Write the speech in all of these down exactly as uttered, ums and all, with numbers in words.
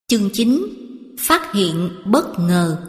Chương chín. Phát hiện bất ngờ.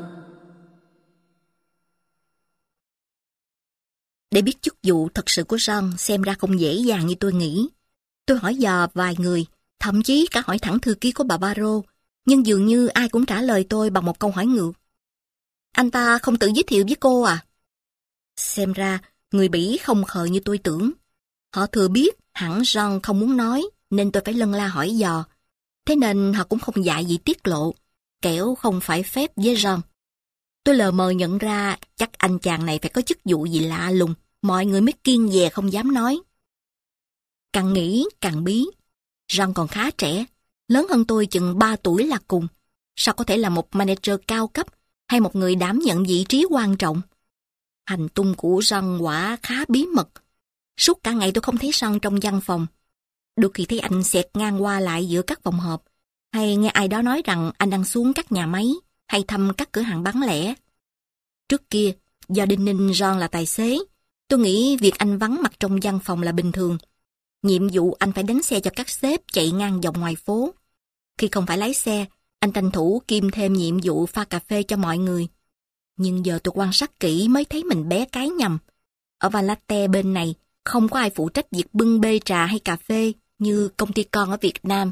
Để biết chức vụ thật sự của John xem ra không dễ dàng như tôi nghĩ. Tôi hỏi dò vài người, thậm chí cả hỏi thẳng thư ký của bà Barrow, nhưng dường như ai cũng trả lời tôi bằng một câu hỏi ngược. Anh ta không tự giới thiệu với cô à? Xem ra, người Bỉ không khờ như tôi tưởng. Họ thừa biết hẳn John không muốn nói, nên tôi phải lân la hỏi dò. Thế nên họ cũng không dại gì tiết lộ, kẻo không phải phép với John. Tôi lờ mờ nhận ra chắc anh chàng này phải có chức vụ gì lạ lùng, mọi người mới kiêng dè không dám nói. Càng nghĩ càng bí. John còn khá trẻ, lớn hơn tôi chừng ba tuổi là cùng. Sao có thể là một manager cao cấp hay một người đảm nhận vị trí quan trọng? Hành tung của John quả khá bí mật. Suốt cả ngày tôi không thấy John trong văn phòng. Đôi khi thấy anh xẹt ngang qua lại giữa các phòng họp, hay nghe ai đó nói rằng anh đang xuống các nhà máy, hay thăm các cửa hàng bán lẻ. Trước kia, do đinh ninh John là tài xế, tôi nghĩ việc anh vắng mặt trong văn phòng là bình thường. Nhiệm vụ anh phải đánh xe cho các sếp chạy ngang dòng ngoài phố. Khi không phải lái xe, anh tranh thủ kiêm thêm nhiệm vụ pha cà phê cho mọi người. Nhưng giờ tôi quan sát kỹ mới thấy mình bé cái nhầm. Ở Valatte bên này, không có ai phụ trách việc bưng bê trà hay cà phê như công ty con ở Việt Nam.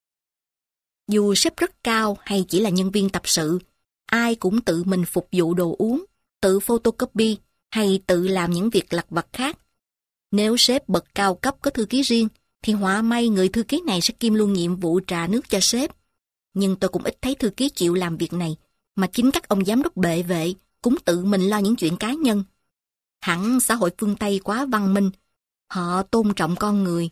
Dù sếp rất cao hay chỉ là nhân viên tập sự, ai cũng tự mình phục vụ đồ uống, tự photocopy hay tự làm những việc lặt vặt khác. Nếu sếp bậc cao cấp có thư ký riêng, thì họa may người thư ký này sẽ kiêm luôn nhiệm vụ trà nước cho sếp. Nhưng tôi cũng ít thấy thư ký chịu làm việc này, mà chính các ông giám đốc bệ vệ cũng tự mình lo những chuyện cá nhân. Hẳn xã hội phương Tây quá văn minh, họ tôn trọng con người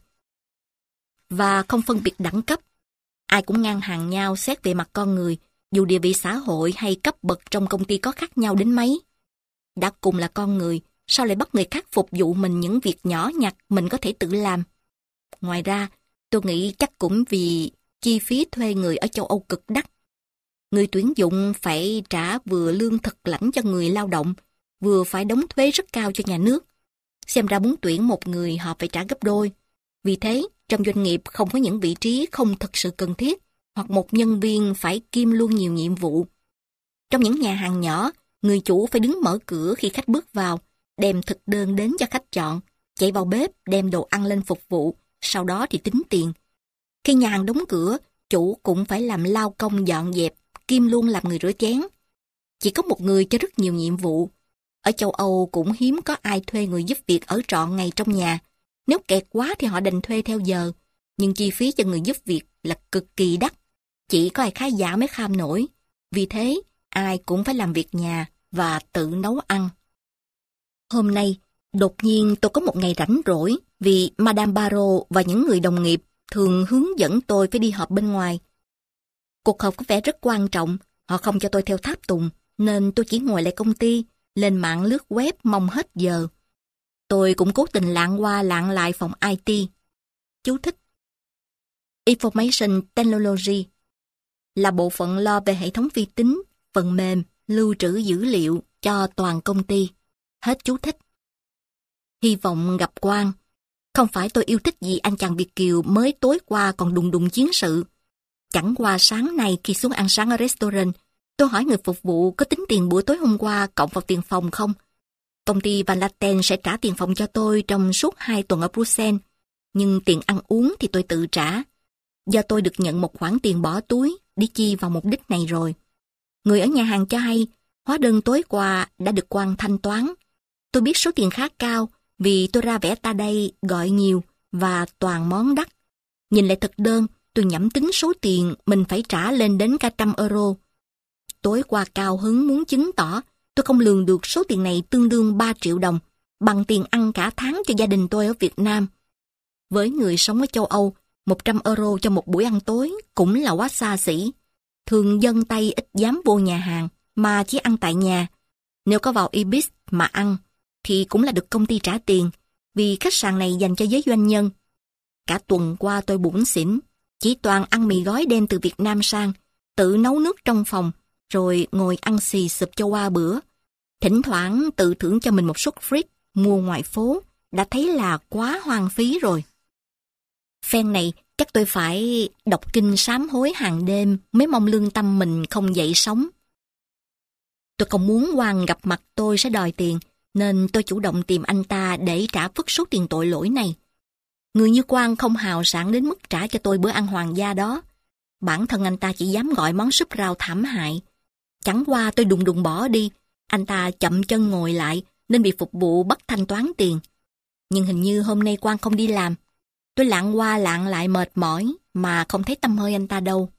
và không phân biệt đẳng cấp. Ai cũng ngang hàng nhau xét về mặt con người, dù địa vị xã hội hay cấp bậc trong công ty có khác nhau đến mấy. Đã cùng là con người, sao lại bắt người khác phục vụ mình những việc nhỏ nhặt mình có thể tự làm? Ngoài ra, tôi nghĩ chắc cũng vì chi phí thuê người ở châu Âu cực đắt. Người tuyển dụng phải trả vừa lương thực lãnh cho người lao động, vừa phải đóng thuế rất cao cho nhà nước. Xem ra muốn tuyển một người họ phải trả gấp đôi. Vì thế, trong doanh nghiệp không có những vị trí không thực sự cần thiết, hoặc một nhân viên phải kiêm luôn nhiều nhiệm vụ. Trong những nhà hàng nhỏ, người chủ phải đứng mở cửa khi khách bước vào, đem thực đơn đến cho khách chọn, chạy vào bếp đem đồ ăn lên phục vụ, sau đó thì tính tiền. Khi nhà hàng đóng cửa, chủ cũng phải làm lao công dọn dẹp, kiêm luôn làm người rửa chén. Chỉ có một người cho rất nhiều nhiệm vụ. Ở châu Âu cũng hiếm có ai thuê người giúp việc ở trọn ngày trong nhà. Nếu kẹt quá thì họ đành thuê theo giờ, nhưng chi phí cho người giúp việc là cực kỳ đắt. Chỉ có ai khá giả mới kham nổi. Vì thế, ai cũng phải làm việc nhà và tự nấu ăn. Hôm nay, đột nhiên tôi có một ngày rảnh rỗi vì Madame Barrow và những người đồng nghiệp thường hướng dẫn tôi phải đi họp bên ngoài. Cuộc họp có vẻ rất quan trọng, họ không cho tôi theo tháp tùng, nên tôi chỉ ngồi lại công ty, lên mạng lướt web mong hết giờ. Tôi cũng cố tình lạng qua lạng lại phòng i tê. Chú thích: Information Technology là bộ phận lo về hệ thống vi tính, phần mềm, lưu trữ dữ liệu cho toàn công ty. Hết chú thích. Hy vọng gặp Quang. Không phải tôi yêu thích gì anh chàng Việt kiều mới tối qua còn đùng đùng chiến sự. Chẳng qua sáng nay khi xuống ăn sáng ở restaurant, tôi hỏi người phục vụ có tính tiền bữa tối hôm qua cộng vào tiền phòng không? Công ty Van Laten sẽ trả tiền phòng cho tôi trong suốt hai tuần ở Bruxelles, nhưng tiền ăn uống thì tôi tự trả. Do tôi được nhận một khoản tiền bỏ túi để chi vào mục đích này rồi. Người ở nhà hàng cho hay, hóa đơn tối qua đã được Quang thanh toán. Tôi biết số tiền khá cao vì tôi ra vẻ ta đây gọi nhiều và toàn món đắt. Nhìn lại thực đơn, tôi nhẩm tính số tiền mình phải trả lên đến cả trăm euro. Tối qua cao hứng muốn chứng tỏ tôi không lường được số tiền này tương đương ba triệu đồng, bằng tiền ăn cả tháng cho gia đình tôi ở Việt Nam. Với người sống ở châu Âu, một trăm euro cho một buổi ăn tối cũng là quá xa xỉ. Thường dân Tây ít dám vô nhà hàng, mà chỉ ăn tại nhà. Nếu có vào Ibis mà ăn, thì cũng là được công ty trả tiền, vì khách sạn này dành cho giới doanh nhân. Cả tuần qua tôi bủn xỉn, chỉ toàn ăn mì gói đem từ Việt Nam sang, tự nấu nước trong phòng, rồi ngồi ăn xì sụp cho qua bữa. Thỉnh thoảng tự thưởng cho mình một suất free mua ngoài phố, đã thấy là quá hoang phí rồi. Phen này, Chắc tôi phải đọc kinh sám hối hàng đêm mới mong lương tâm mình không dậy sóng. Tôi không muốn Quang gặp mặt tôi sẽ đòi tiền, nên tôi chủ động tìm anh ta để trả phất số tiền tội lỗi này. Người như Quang không hào sảng đến mức trả cho tôi bữa ăn hoàng gia đó. Bản thân anh ta chỉ dám gọi món súp rau thảm hại. Chẳng qua tôi đùng đùng bỏ đi, anh ta chậm chân ngồi lại nên bị phục vụ bắt thanh toán tiền. Nhưng hình như hôm nay Quang không đi làm. Tôi lạng qua lạng lại mệt mỏi mà không thấy tăm hơi anh ta đâu.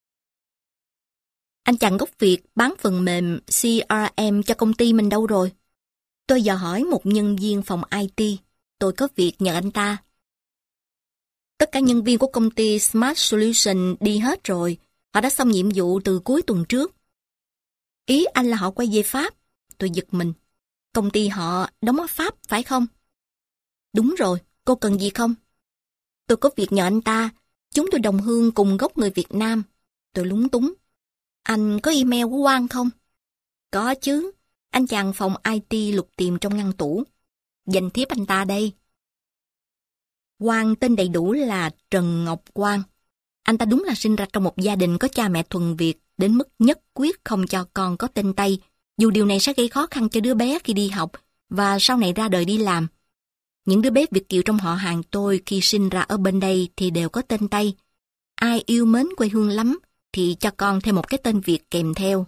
Anh chàng gốc Việt bán phần mềm xê rờ em cho công ty mình đâu rồi? Tôi dò hỏi một nhân viên phòng i tê. Tôi có việc nhờ anh ta. Tất cả nhân viên của công ty Smart Solution đi hết rồi. Họ đã xong nhiệm vụ từ cuối tuần trước. Ý anh là họ quay về Pháp. Tôi giật mình. Công ty họ đóng ở Pháp phải không? Đúng rồi, cô cần gì không? Tôi có việc nhờ anh ta. Chúng tôi đồng hương cùng gốc người Việt Nam. Tôi lúng túng. Anh có email của Quang không? Có chứ. Anh chàng phòng i tê lục tìm trong ngăn tủ. Danh thiếp anh ta đây. Quang tên đầy đủ là Trần Ngọc Quang. Anh ta đúng là sinh ra trong một gia đình có cha mẹ thuần Việt đến mức nhất quyết không cho con có tên Tây, dù điều này sẽ gây khó khăn cho đứa bé khi đi học và sau này ra đời đi làm. Những đứa bé Việt kiều trong họ hàng tôi khi sinh ra ở bên đây thì đều có tên Tây. Ai yêu mến quê hương lắm thì cho con thêm một cái tên Việt kèm theo.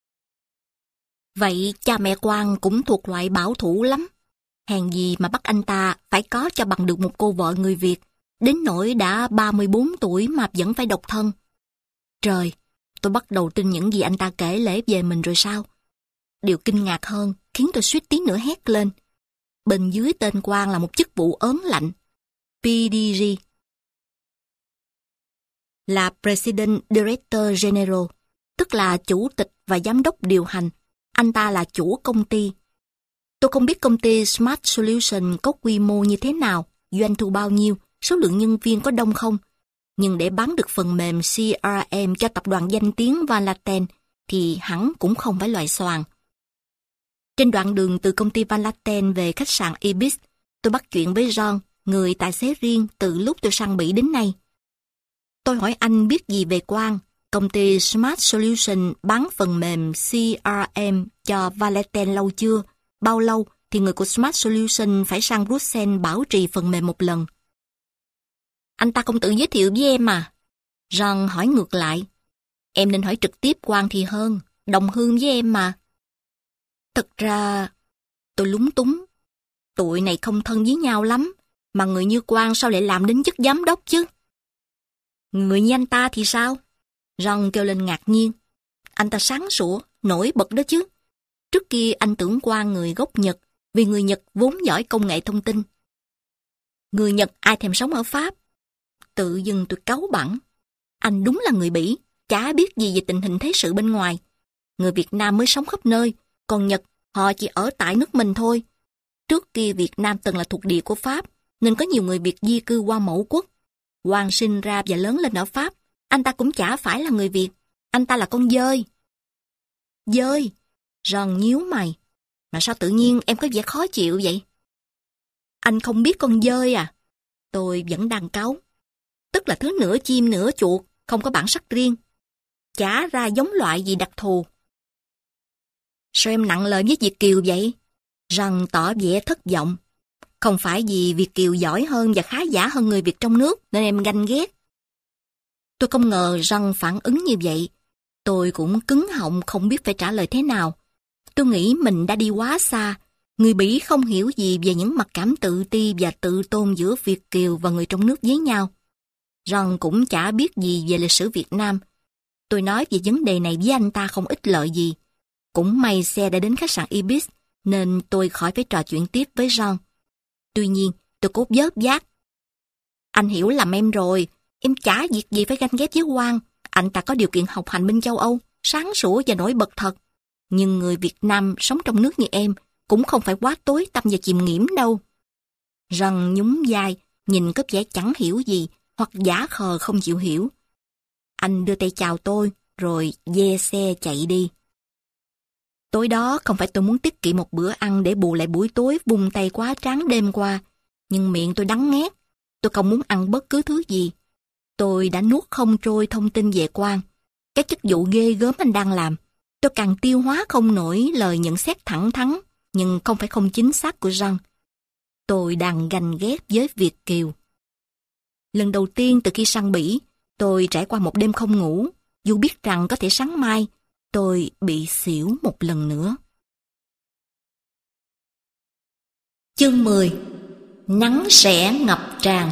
Vậy cha mẹ Quang cũng thuộc loại bảo thủ lắm. Hèn gì mà bắt anh ta phải có cho bằng được một cô vợ người Việt, đến nỗi đã ba mươi bốn tuổi mà vẫn phải độc thân. Trời, tôi bắt đầu tin những gì anh ta kể lể về mình rồi sao? Điều kinh ngạc hơn khiến tôi suýt tí nữa hét lên. Bên dưới tên Quang là một chức vụ ớn lạnh. pê đê giê là President Director General, tức là chủ tịch và giám đốc điều hành. Anh ta là chủ công ty. Tôi không biết công ty Smart Solution có quy mô như thế nào, doanh thu bao nhiêu, số lượng nhân viên có đông không. Nhưng để bán được phần mềm xê rờ em cho tập đoàn danh tiếng Van thì hẳn cũng không phải loại xoàn. Trên đoạn đường từ công ty Van Laten về khách sạn Ibis, tôi bắt chuyện với John, người tài xế riêng từ lúc tôi sang Bỉ đến nay. Tôi hỏi anh biết gì về Quang, công ty Smart Solution bán phần mềm xê rờ em cho Van Laten lâu chưa? Bao lâu thì người của Smart Solution phải sang Bruxelles bảo trì phần mềm một lần? Anh ta không tự giới thiệu với em à? John hỏi ngược lại. Em nên hỏi trực tiếp Quang thì hơn, đồng hương với em mà. Thật ra, tôi lúng túng. Tụi này không thân với nhau lắm, mà người như Quang sao lại làm đến chức giám đốc chứ? Người như anh ta thì sao? John kêu lên ngạc nhiên. Anh ta sáng sủa, nổi bật đó chứ. Trước kia anh tưởng Quang người gốc Nhật, vì người Nhật vốn giỏi công nghệ thông tin. Người Nhật ai thèm sống ở Pháp? Tự dưng tôi cáu bẳn. Anh đúng là người Bỉ, chả biết gì về tình hình thế sự bên ngoài. Người Việt Nam mới sống khắp nơi, còn Nhật họ chỉ ở tại nước mình thôi. Trước kia Việt Nam từng là thuộc địa của Pháp, nên có nhiều người Việt di cư qua mẫu quốc. Quang sinh ra và lớn lên ở Pháp, anh ta cũng chả phải là người Việt, anh ta là con dơi. Dơi? John nhíu mày. Mà sao tự nhiên em có vẻ khó chịu vậy? Anh không biết con dơi à? Tôi vẫn đang cáu. Tức là thứ nửa chim nửa chuột, không có bản sắc riêng. Chả ra giống loại gì đặc thù. Sao em nặng lời với Việt kiều vậy? John tỏ vẻ thất vọng. Không phải vì Việt kiều giỏi hơn và khá giả hơn người Việt trong nước nên em ganh ghét. Tôi không ngờ John phản ứng như vậy. Tôi cũng cứng họng không biết phải trả lời thế nào. Tôi nghĩ mình đã đi quá xa. Người Bỉ không hiểu gì về những mặc cảm tự ti và tự tôn giữa Việt kiều và người trong nước với nhau. John cũng chả biết gì về lịch sử Việt Nam. Tôi nói về vấn đề này với anh ta không ích lợi gì. Cũng may xe đã đến khách sạn Ibis, nên tôi khỏi phải trò chuyện tiếp với John. Tuy nhiên, tôi cố vớt vát. Anh hiểu lầm em rồi, em chả việc gì phải ganh ghét với Quang. Anh ta có điều kiện học hành bên châu Âu, sáng sủa và nổi bật thật. Nhưng người Việt Nam sống trong nước như em cũng không phải quá tối tăm và chìm nghiễm đâu. John nhún vai, nhìn có vẻ chẳng hiểu gì, hoặc giả khờ không chịu hiểu. Anh đưa tay chào tôi, rồi ve xe chạy đi. Tối đó không phải tôi muốn tiết kiệm một bữa ăn để bù lại buổi tối vùng tay quá tráng đêm qua, nhưng miệng tôi đắng nghét. Tôi không muốn ăn bất cứ thứ gì. Tôi đã nuốt không trôi thông tin về Quang. Cái chức vụ ghê gớm anh đang làm. Tôi càng tiêu hóa không nổi lời nhận xét thẳng thắn, nhưng không phải không chính xác của Jean. Tôi đang ganh ghét với Việt kiều. Lần đầu tiên từ khi sang Bỉ, tôi trải qua một đêm không ngủ, dù biết rằng có thể sáng mai, tôi bị xỉu một lần nữa. Chương mười. Nắng sẽ ngập tràn.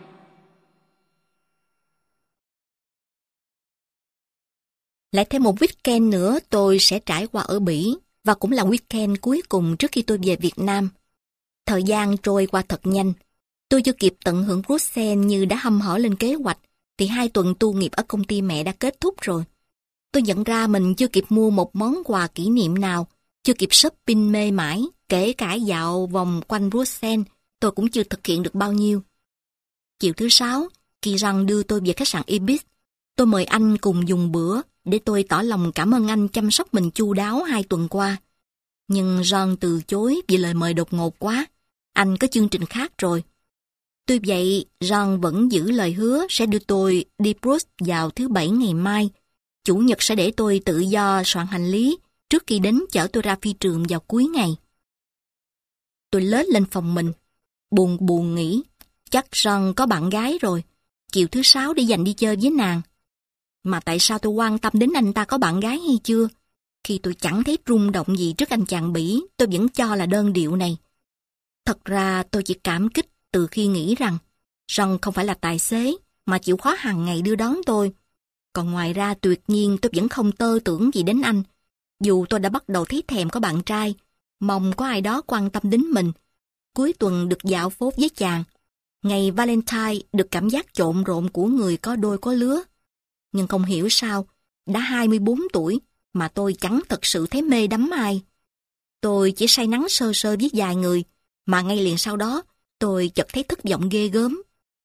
Lại thêm một weekend nữa tôi sẽ trải qua ở Bỉ, và cũng là weekend cuối cùng trước khi tôi về Việt Nam. Thời gian trôi qua thật nhanh. Tôi chưa kịp tận hưởng Bruxelles như đã hăm hở lên kế hoạch, thì hai tuần tu nghiệp ở công ty mẹ đã kết thúc rồi. Tôi nhận ra mình chưa kịp mua một món quà kỷ niệm nào, chưa kịp shopping mê mải, kể cả dạo vòng quanh Bruxelles, tôi cũng chưa thực hiện được bao nhiêu. Chiều thứ sáu, khi Jean đưa tôi về khách sạn Ibis, tôi mời anh cùng dùng bữa để tôi tỏ lòng cảm ơn anh chăm sóc mình chu đáo hai tuần qua. Nhưng Jean từ chối vì lời mời đột ngột quá. Anh có chương trình khác rồi. Tuy vậy, Jean vẫn giữ lời hứa sẽ đưa tôi đi Bruges vào thứ Bảy ngày mai. Chủ nhật sẽ để tôi tự do soạn hành lý trước khi đến chở tôi ra phi trường vào cuối ngày. Tôi lết lên phòng mình, buồn buồn nghĩ, chắc Jean có bạn gái rồi, chiều thứ sáu để dành đi chơi với nàng. Mà tại sao tôi quan tâm đến anh ta có bạn gái hay chưa? Khi tôi chẳng thấy rung động gì trước anh chàng Bỉ, tôi vẫn cho là đơn điệu này. Thật ra tôi chỉ cảm kích từ khi nghĩ rằng Jean không phải là tài xế, mà chịu khó hàng ngày đưa đón tôi. Còn ngoài ra tuyệt nhiên tôi vẫn không tơ tưởng gì đến anh. Dù tôi đã bắt đầu thấy thèm có bạn trai, mong có ai đó quan tâm đến mình. Cuối tuần được dạo phố với chàng. Ngày Valentine được cảm giác trộn rộn của người có đôi có lứa. Nhưng không hiểu sao, đã hai mươi bốn tuổi mà tôi chẳng thật sự thấy mê đắm ai. Tôi chỉ say nắng sơ sơ với vài người, mà ngay liền sau đó tôi chợt thấy thất vọng ghê gớm.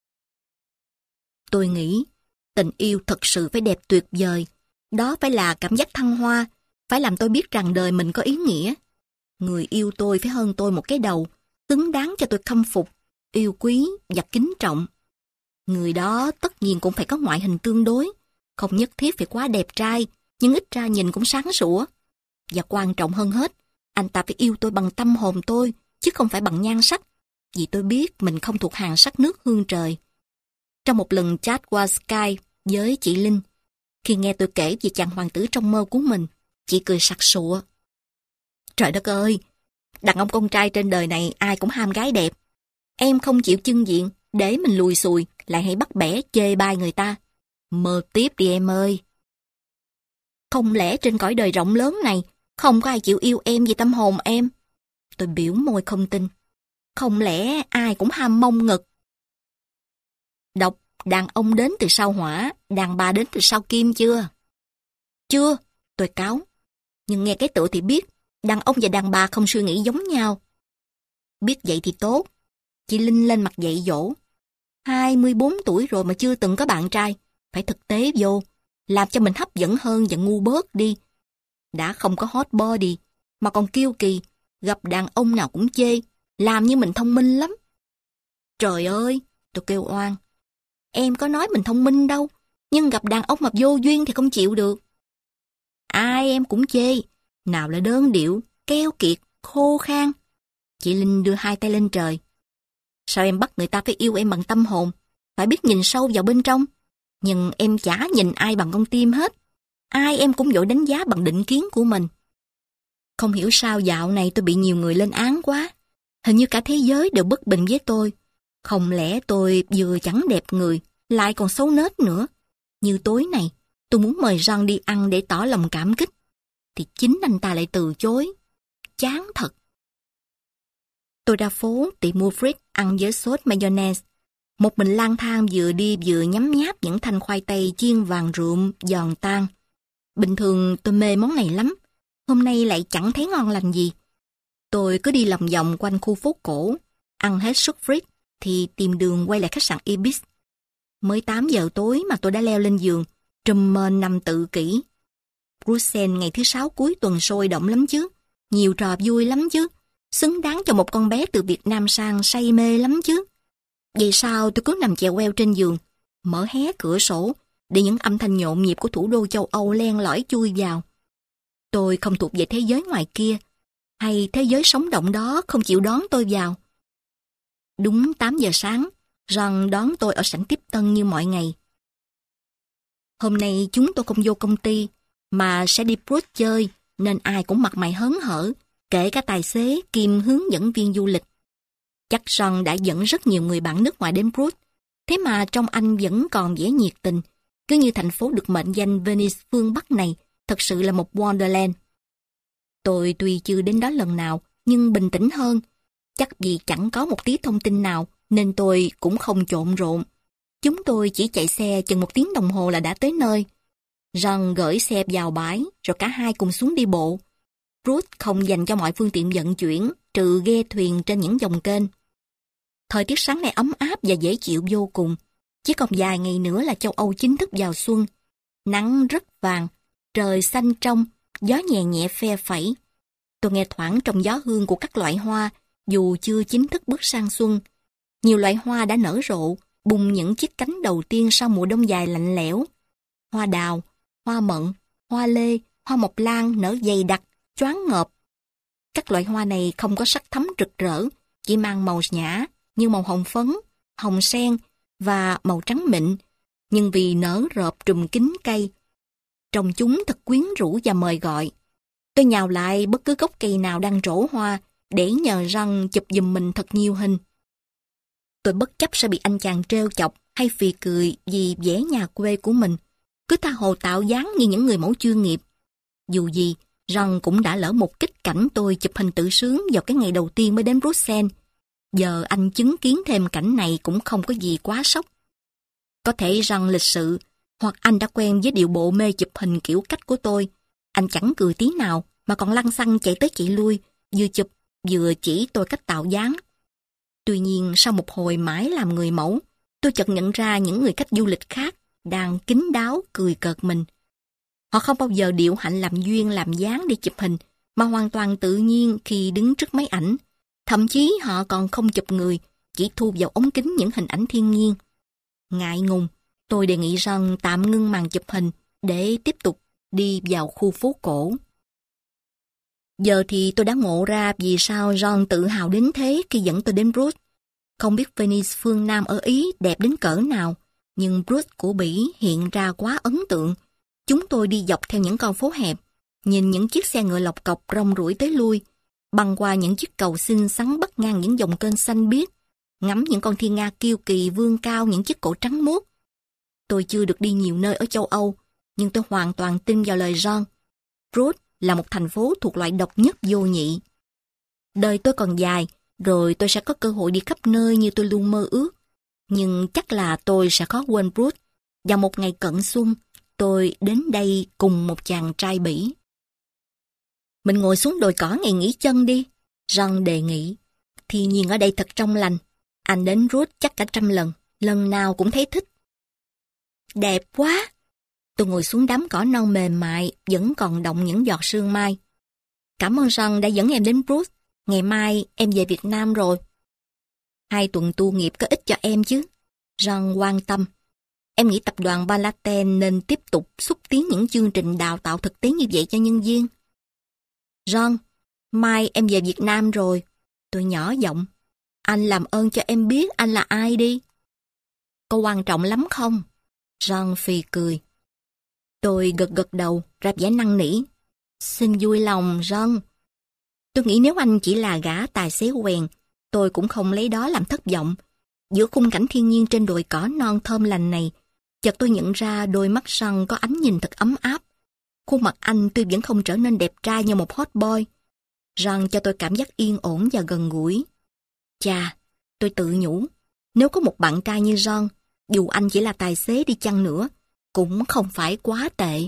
Tôi nghĩ, tình yêu thật sự phải đẹp tuyệt vời. Đó phải là cảm giác thăng hoa, phải làm tôi biết rằng đời mình có ý nghĩa. Người yêu tôi phải hơn tôi một cái đầu, xứng đáng cho tôi khâm phục, yêu quý và kính trọng. Người đó tất nhiên cũng phải có ngoại hình tương đối, không nhất thiết phải quá đẹp trai, nhưng ít ra nhìn cũng sáng sủa. Và quan trọng hơn hết, anh ta phải yêu tôi bằng tâm hồn tôi, chứ không phải bằng nhan sắc, vì tôi biết mình không thuộc hàng sắc nước hương trời. Trong một lần chat qua Skype với chị Linh, khi nghe tôi kể về chàng hoàng tử trong mơ của mình, chị cười sặc sụa. Trời đất ơi, đàn ông con trai trên đời này ai cũng ham gái đẹp. Em không chịu chưng diện, để mình lùi xùi, lại hay bắt bẻ chê bai người ta. Mơ tiếp đi em ơi. Không lẽ trên cõi đời rộng lớn này, không có ai chịu yêu em vì tâm hồn em? Tôi biểu môi không tin. Không lẽ ai cũng ham mông ngực? Đọc Đàn ông đến từ sao hỏa, đàn bà đến từ sao kim chưa? Chưa, tôi cáo. Nhưng nghe cái tựa thì biết, đàn ông và đàn bà không suy nghĩ giống nhau. Biết vậy thì tốt. Chị Linh lên mặt dạy dỗ. hai mươi bốn tuổi rồi mà chưa từng có bạn trai, phải thực tế vô, làm cho mình hấp dẫn hơn và ngu bớt đi. Đã không có hot body, mà còn kiêu kỳ, gặp đàn ông nào cũng chê, làm như mình thông minh lắm. Trời ơi, tôi kêu oan. Em có nói mình thông minh đâu, nhưng gặp đàn ông mà vô duyên thì không chịu được. Ai em cũng chê, nào là đơn điệu, keo kiệt, khô khan. Chị Linh đưa hai tay lên trời. Sao em bắt người ta phải yêu em bằng tâm hồn, phải biết nhìn sâu vào bên trong. Nhưng em chả nhìn ai bằng con tim hết. Ai em cũng vội đánh giá bằng định kiến của mình. Không hiểu sao dạo này tôi bị nhiều người lên án quá. Hình như cả thế giới đều bất bình với tôi. Không lẽ tôi vừa chẳng đẹp người, lại còn xấu nết nữa. Như tối này, tôi muốn mời Jean đi ăn để tỏ lòng cảm kích. Thì chính anh ta lại từ chối. Chán thật. Tôi ra phố tìm mua frites ăn với sốt mayonnaise. Một mình lang thang vừa đi vừa nhấm nháp những thanh khoai tây chiên vàng rượm giòn tan. Bình thường tôi mê món này lắm. Hôm nay lại chẳng thấy ngon lành gì. Tôi cứ đi lòng vòng quanh khu phố cổ, ăn hết suất frites thì tìm đường quay lại khách sạn Ibis. Mới tám giờ tối mà tôi đã leo lên giường, trùm mền nằm tự kỷ. Bruxelles ngày thứ sáu cuối tuần sôi động lắm chứ, nhiều trò vui lắm chứ, xứng đáng cho một con bé từ Việt Nam sang say mê lắm chứ. Vậy sao tôi cứ nằm chèo queo trên giường, mở hé cửa sổ để những âm thanh nhộn nhịp của thủ đô châu Âu len lỏi chui vào. Tôi không thuộc về thế giới ngoài kia, hay thế giới sống động đó không chịu đón tôi vào. Đúng tám giờ sáng, Ron đón tôi ở sảnh tiếp tân như mọi ngày. Hôm nay chúng tôi không vô công ty, mà sẽ đi Bruges chơi, nên ai cũng mặt mày hớn hở, kể cả tài xế kiêm hướng dẫn viên du lịch. Chắc Ron đã dẫn rất nhiều người bạn nước ngoài đến Bruges, thế mà trong anh vẫn còn vẻ nhiệt tình, cứ như thành phố được mệnh danh Venice phương Bắc này thật sự là một Wonderland. Tôi tuy chưa đến đó lần nào, nhưng bình tĩnh hơn. Chắc vì chẳng có một tí thông tin nào, nên tôi cũng không trộn rộn. Chúng tôi chỉ chạy xe chừng một tiếng đồng hồ là đã tới nơi. Ron gửi xe vào bãi, rồi cả hai cùng xuống đi bộ. Bruges không dành cho mọi phương tiện vận chuyển, trừ ghe thuyền trên những dòng kênh. Thời tiết sáng nay ấm áp và dễ chịu vô cùng. Chỉ còn vài ngày nữa là châu Âu chính thức vào xuân. Nắng rất vàng, trời xanh trong, gió nhẹ nhẹ phe phẩy. Tôi nghe thoảng trong gió hương của các loại hoa, dù chưa chính thức bước sang xuân. Nhiều loại hoa đã nở rộ, bung những chiếc cánh đầu tiên sau mùa đông dài lạnh lẽo. Hoa đào, hoa mận, hoa lê, hoa mộc lan nở dày đặc, choáng ngợp. Các loại hoa này không có sắc thắm rực rỡ, chỉ mang màu nhã như màu hồng phấn, hồng sen và màu trắng mịn, nhưng vì nở rợp trùm kín cây, trông chúng thật quyến rũ và mời gọi. Tôi nhào lại bất cứ gốc cây nào đang trổ hoa để nhờ Ron chụp giùm mình thật nhiều hình. Tôi bất chấp sẽ bị anh chàng trêu chọc hay phì cười vì vẻ nhà quê của mình, cứ tha hồ tạo dáng như những người mẫu chuyên nghiệp. Dù gì, Ron cũng đã lỡ một kích cảnh tôi chụp hình tự sướng vào cái ngày đầu tiên mới đến Bruxelles. Giờ anh chứng kiến thêm cảnh này cũng không có gì quá sốc. Có thể Ron lịch sự, hoặc anh đã quen với điệu bộ mê chụp hình kiểu cách của tôi. Anh chẳng cười tí nào, mà còn lăng xăng chạy tới chạy lui, vừa chụp, vừa chỉ tôi cách tạo dáng. Tuy nhiên, sau một hồi mãi làm người mẫu, tôi chợt nhận ra những người khách du lịch khác đang kín đáo cười cợt mình. Họ không bao giờ điệu hạnh làm duyên làm dáng để chụp hình, mà hoàn toàn tự nhiên khi đứng trước máy ảnh. Thậm chí họ còn không chụp người, chỉ thu vào ống kính những hình ảnh thiên nhiên. Ngại ngùng, tôi đề nghị Ron tạm ngưng màn chụp hình để tiếp tục đi vào khu phố cổ. Giờ thì tôi đã ngộ ra vì sao Ron tự hào đến thế khi dẫn tôi đến Bruges. Không biết Venice phương Nam ở Ý đẹp đến cỡ nào, nhưng Bruges của Bỉ hiện ra quá ấn tượng. Chúng tôi đi dọc theo những con phố hẹp, nhìn những chiếc xe ngựa lộc cọc rong ruổi tới lui, băng qua những chiếc cầu xinh xắn bắc ngang những dòng kênh xanh biếc, ngắm những con thiên nga kiêu kỳ vươn cao những chiếc cổ trắng muốt. Tôi chưa được đi nhiều nơi ở châu Âu, nhưng tôi hoàn toàn tin vào lời Ron. Bruges là một thành phố thuộc loại độc nhất vô nhị. Đời tôi còn dài, rồi tôi sẽ có cơ hội đi khắp nơi như tôi luôn mơ ước. Nhưng chắc là tôi sẽ khó quên Bruges. Vào một ngày cận xuân, tôi đến đây cùng một chàng trai Bỉ. Mình ngồi xuống đồi cỏ ngày nghỉ chân đi, Ron đề nghị. Thiên nhiên ở đây thật trong lành. Anh đến Bruges chắc cả trăm lần, lần nào cũng thấy thích. Đẹp quá! Tôi ngồi xuống đám cỏ non mềm mại, vẫn còn đọng những giọt sương mai. Cảm ơn Ron đã dẫn em đến Bruges. Ngày mai em về Việt Nam rồi. Hai tuần tu nghiệp có ích cho em chứ? Ron quan tâm. Em nghĩ tập đoàn Balaten nên tiếp tục xúc tiến những chương trình đào tạo thực tế như vậy cho nhân viên. Ron, mai em về Việt Nam rồi. Tôi nhỏ giọng. Anh làm ơn cho em biết anh là ai đi. Có quan trọng lắm không? Ron phì cười. Tôi gật gật đầu, ra vẻ năn nỉ. Xin vui lòng, Ron. Tôi nghĩ nếu anh chỉ là gã tài xế quèn, tôi cũng không lấy đó làm thất vọng. Giữa khung cảnh thiên nhiên trên đồi cỏ non thơm lành này, chợt tôi nhận ra đôi mắt Ron có ánh nhìn thật ấm áp. Khuôn mặt anh tuy vẫn không trở nên đẹp trai như một hot boy. Ron cho tôi cảm giác yên ổn và gần gũi. Chà, tôi tự nhủ, nếu có một bạn trai như Ron, dù anh chỉ là tài xế đi chăng nữa, cũng không phải quá tệ.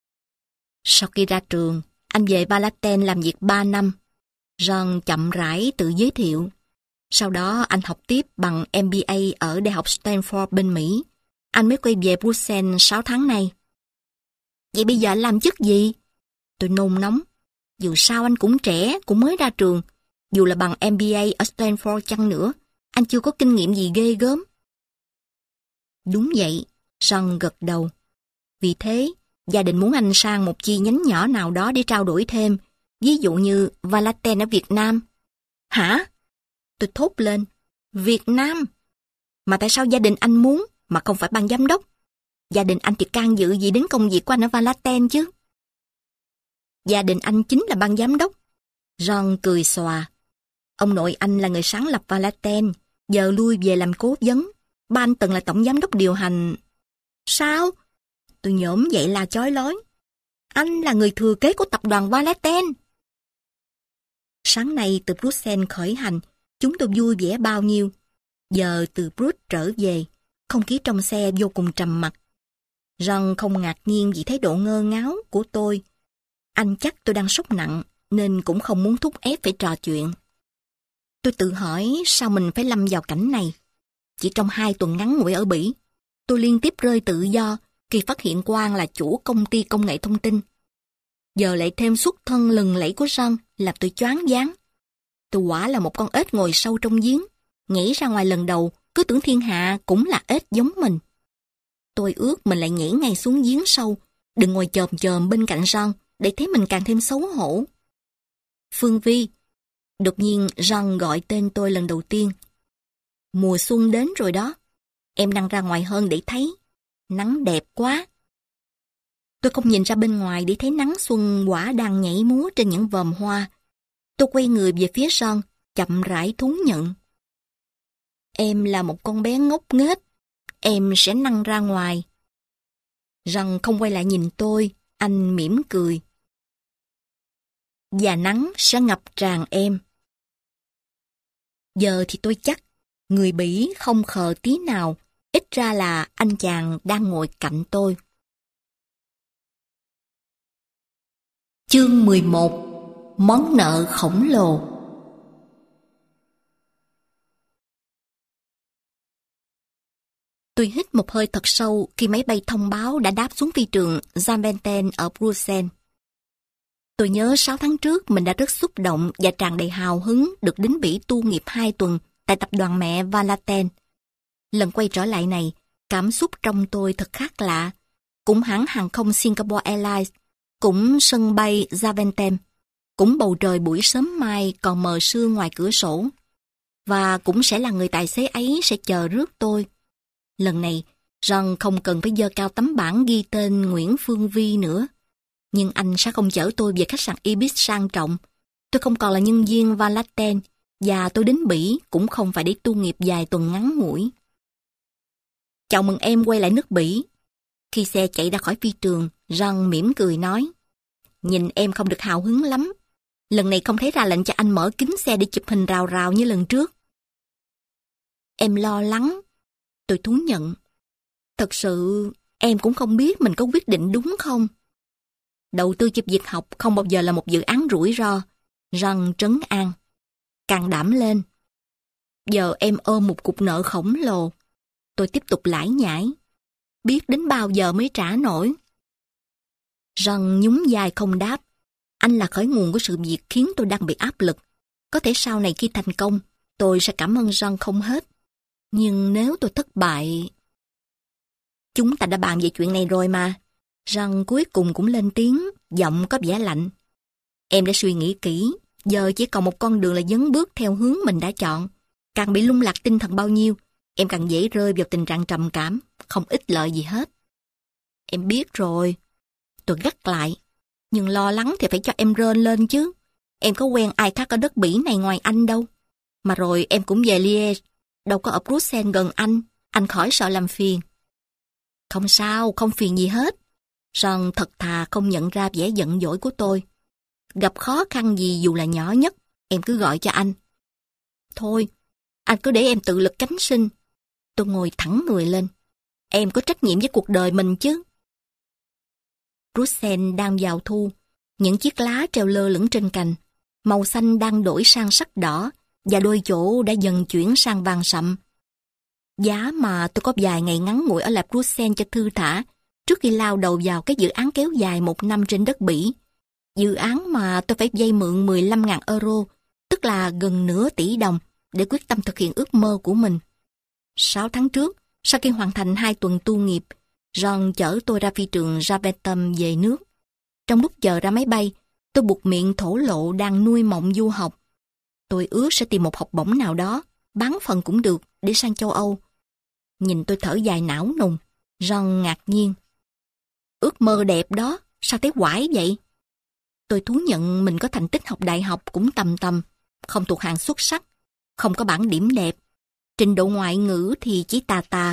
Sau khi ra trường, anh về Balaten làm việc ba năm. Ron chậm rãi tự giới thiệu. Sau đó anh học tiếp bằng em bê a ở Đại học Stanford bên Mỹ. Anh mới quay về Bruxelles sáu tháng nay. Vậy bây giờ anh làm chức gì? Tôi nôn nóng. Dù sao anh cũng trẻ, cũng mới ra trường. Dù là bằng em bê a ở Stanford chăng nữa, anh chưa có kinh nghiệm gì ghê gớm. Đúng vậy, John gật đầu. Vì thế, gia đình muốn anh sang một chi nhánh nhỏ nào đó để trao đổi thêm, ví dụ như Valaten ở Việt Nam. Hả? Tôi thốt lên. Việt Nam? Mà tại sao gia đình anh muốn mà không phải ban giám đốc? Gia đình anh thì can dự gì đến công việc của anh ở Valaten chứ? Gia đình anh chính là ban giám đốc. John cười xòa. Ông nội anh là người sáng lập Valaten, giờ lui về làm cố vấn. Ba anh từng là tổng giám đốc điều hành. Sao? Tôi nhổm dậy là chói lói. Anh là người thừa kế của tập đoàn Valaten. Sáng nay từ Bruxelles khởi hành, chúng tôi vui vẻ bao nhiêu. Giờ từ Bruges trở về, không khí trong xe vô cùng trầm mặc. John không ngạc nhiên vì thái độ ngơ ngáo của tôi. Anh chắc tôi đang sốc nặng, nên cũng không muốn thúc ép phải trò chuyện. Tôi tự hỏi sao mình phải lâm vào cảnh này. Chỉ trong hai tuần ngắn ngủi ở Bỉ, tôi liên tiếp rơi tự do khi phát hiện Quang là chủ công ty công nghệ thông tin. Giờ lại thêm xuất thân lừng lẫy của John làm tôi choáng váng. Tôi quả là một con ếch ngồi sâu trong giếng, nhảy ra ngoài lần đầu, cứ tưởng thiên hạ cũng là ếch giống mình. Tôi ước mình lại nhảy ngay xuống giếng sâu, đừng ngồi chồm chồm bên cạnh John để thấy mình càng thêm xấu hổ. Phương Vi. Đột nhiên John gọi tên tôi lần đầu tiên. Mùa xuân đến rồi đó. Em đang ra ngoài hơn để thấy. Nắng đẹp quá. Tôi không nhìn ra bên ngoài để thấy nắng xuân quả đang nhảy múa trên những vòm hoa. Tôi quay người về phía John, chậm rãi thú nhận. Em là một con bé ngốc nghếch. Em sẽ năng ra ngoài. John không quay lại nhìn tôi, anh mỉm cười. Và nắng sẽ ngập tràn em. Giờ thì tôi chắc, người Bỉ không khờ tí nào, ít ra là anh chàng đang ngồi cạnh tôi. Chương mười một. Món nợ khổng lồ. Tôi hít một hơi thật sâu khi máy bay thông báo đã đáp xuống phi trường Zaventem ở Bruxelles. Tôi nhớ sáu tháng trước mình đã rất xúc động và tràn đầy hào hứng được đến Bỉ tu nghiệp hai tuần tại tập đoàn mẹ Valaten. Lần quay trở lại này, cảm xúc trong tôi thật khác lạ. Cũng hãng hàng không Singapore Airlines, cũng sân bay Zaventem, cũng bầu trời buổi sớm mai còn mờ sương ngoài cửa sổ. Và cũng sẽ là người tài xế ấy sẽ chờ rước tôi. Lần này, John không cần phải dơ cao tấm bảng ghi tên Nguyễn Phương Vi nữa. Nhưng anh sẽ không chở tôi về khách sạn Ibis sang trọng. Tôi không còn là nhân viên Valaten, và tôi đến Bỉ cũng không phải để tu nghiệp vài tuần ngắn ngủi. Chào mừng em quay lại nước Bỉ. Khi xe chạy ra khỏi phi trường, John mỉm cười nói. Nhìn em không được hào hứng lắm. Lần này không thấy ra lệnh cho anh mở kính xe để chụp hình rào rào như lần trước. Em lo lắng. Tôi thú nhận. Thật sự, em cũng không biết mình có quyết định đúng không. Đầu tư cho việc học không bao giờ là một dự án rủi ro. John trấn an. Can đảm lên. Giờ em ôm một cục nợ khổng lồ. Tôi tiếp tục lải nhải. Biết đến bao giờ mới trả nổi. John nhún vai không đáp. Anh là khởi nguồn của sự việc khiến tôi đang bị áp lực. Có thể sau này khi thành công, tôi sẽ cảm ơn John không hết. Nhưng nếu tôi thất bại... Chúng ta đã bàn về chuyện này rồi mà. John cuối cùng cũng lên tiếng, giọng có vẻ lạnh. Em đã suy nghĩ kỹ, giờ chỉ còn một con đường là dấn bước theo hướng mình đã chọn. Càng bị lung lạc tinh thần bao nhiêu, em càng dễ rơi vào tình trạng trầm cảm, không ích lợi gì hết. Em biết rồi. Tôi gắt lại. Nhưng lo lắng thì phải cho em rên lên chứ. Em có quen ai khác ở đất Bỉ này ngoài anh đâu. Mà rồi em cũng về Liège, đâu có ở Bruxelles gần anh, anh khỏi sợ làm phiền. Không sao, không phiền gì hết. John thật thà không nhận ra vẻ giận dỗi của tôi. Gặp khó khăn gì dù là nhỏ nhất, em cứ gọi cho anh. Thôi, anh cứ để em tự lực cánh sinh. Tôi ngồi thẳng người lên. Em có trách nhiệm với cuộc đời mình chứ. Bruxelles đang vào thu. Những chiếc lá treo lơ lửng trên cành. Màu xanh đang đổi sang sắc đỏ và đôi chỗ đã dần chuyển sang vàng sậm. Giá mà tôi có vài ngày ngắn ngủi ở lại Bruxelles cho thư thả trước khi lao đầu vào cái dự án kéo dài một năm trên đất Bỉ. Dự án mà tôi phải vay mượn mười lăm nghìn euro, tức là gần nửa tỷ đồng, để quyết tâm thực hiện ước mơ của mình. Sáu tháng trước, Sau khi hoàn thành hai tuần tu nghiệp, John chở tôi ra phi trường Zaventem về nước. Trong lúc chờ ra máy bay, tôi buộc miệng thổ lộ đang nuôi mộng du học. Tôi ước sẽ tìm một học bổng nào đó, bán phần cũng được, để sang châu Âu. Nhìn tôi thở dài não nùng, John ngạc nhiên. Ước mơ đẹp đó, sao thấy quải vậy? Tôi thú nhận mình có thành tích học đại học cũng tầm tầm, không thuộc hàng xuất sắc, không có bảng điểm đẹp. Trình độ ngoại ngữ thì chỉ tà tà.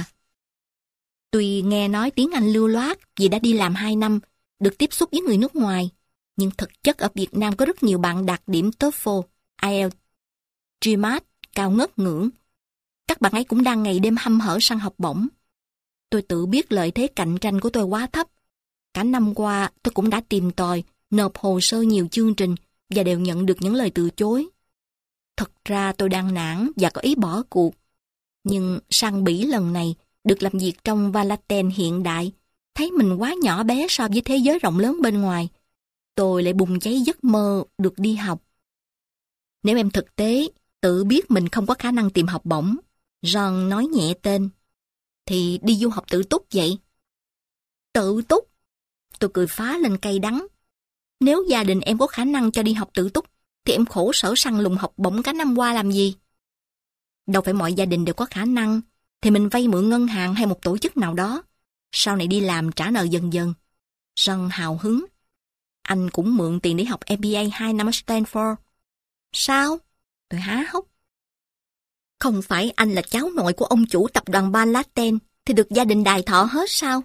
Tuy nghe nói tiếng Anh lưu loát vì đã đi làm hai năm, được tiếp xúc với người nước ngoài, nhưng thực chất ở Việt Nam có rất nhiều bạn đạt điểm TOEFL, ai eo, GMAT cao ngất ngưỡng. Các bạn ấy cũng đang ngày đêm hăm hở săn học bổng. Tôi tự biết lợi thế cạnh tranh của tôi quá thấp. Cả năm qua tôi cũng đã tìm tòi, nộp hồ sơ nhiều chương trình và đều nhận được những lời từ chối. Thật ra tôi đang nản và có ý bỏ cuộc. Nhưng sang Bỉ lần này, được làm việc trong Valaten hiện đại, thấy mình quá nhỏ bé so với thế giới rộng lớn bên ngoài. Tôi lại bùng cháy giấc mơ được đi học. Nếu em thực tế, tự biết mình không có khả năng tìm học bổng, John nói nhẹ tên, thì đi du học tự túc vậy. Tự túc? Tôi cười phá lên cay đắng. Nếu gia đình em có khả năng cho đi học tự túc, thì em khổ sở săn lùng học bổng cả năm qua làm gì? Đâu phải mọi gia đình đều có khả năng, thì mình vay mượn ngân hàng hay một tổ chức nào đó, sau này đi làm trả nợ dần dần. John hào hứng. Anh cũng mượn tiền để học em bê a hai năm ở Stanford. Sao? Tôi há hốc. Không phải anh là cháu nội của ông chủ tập đoàn Valaten thì được gia đình đài thọ hết sao?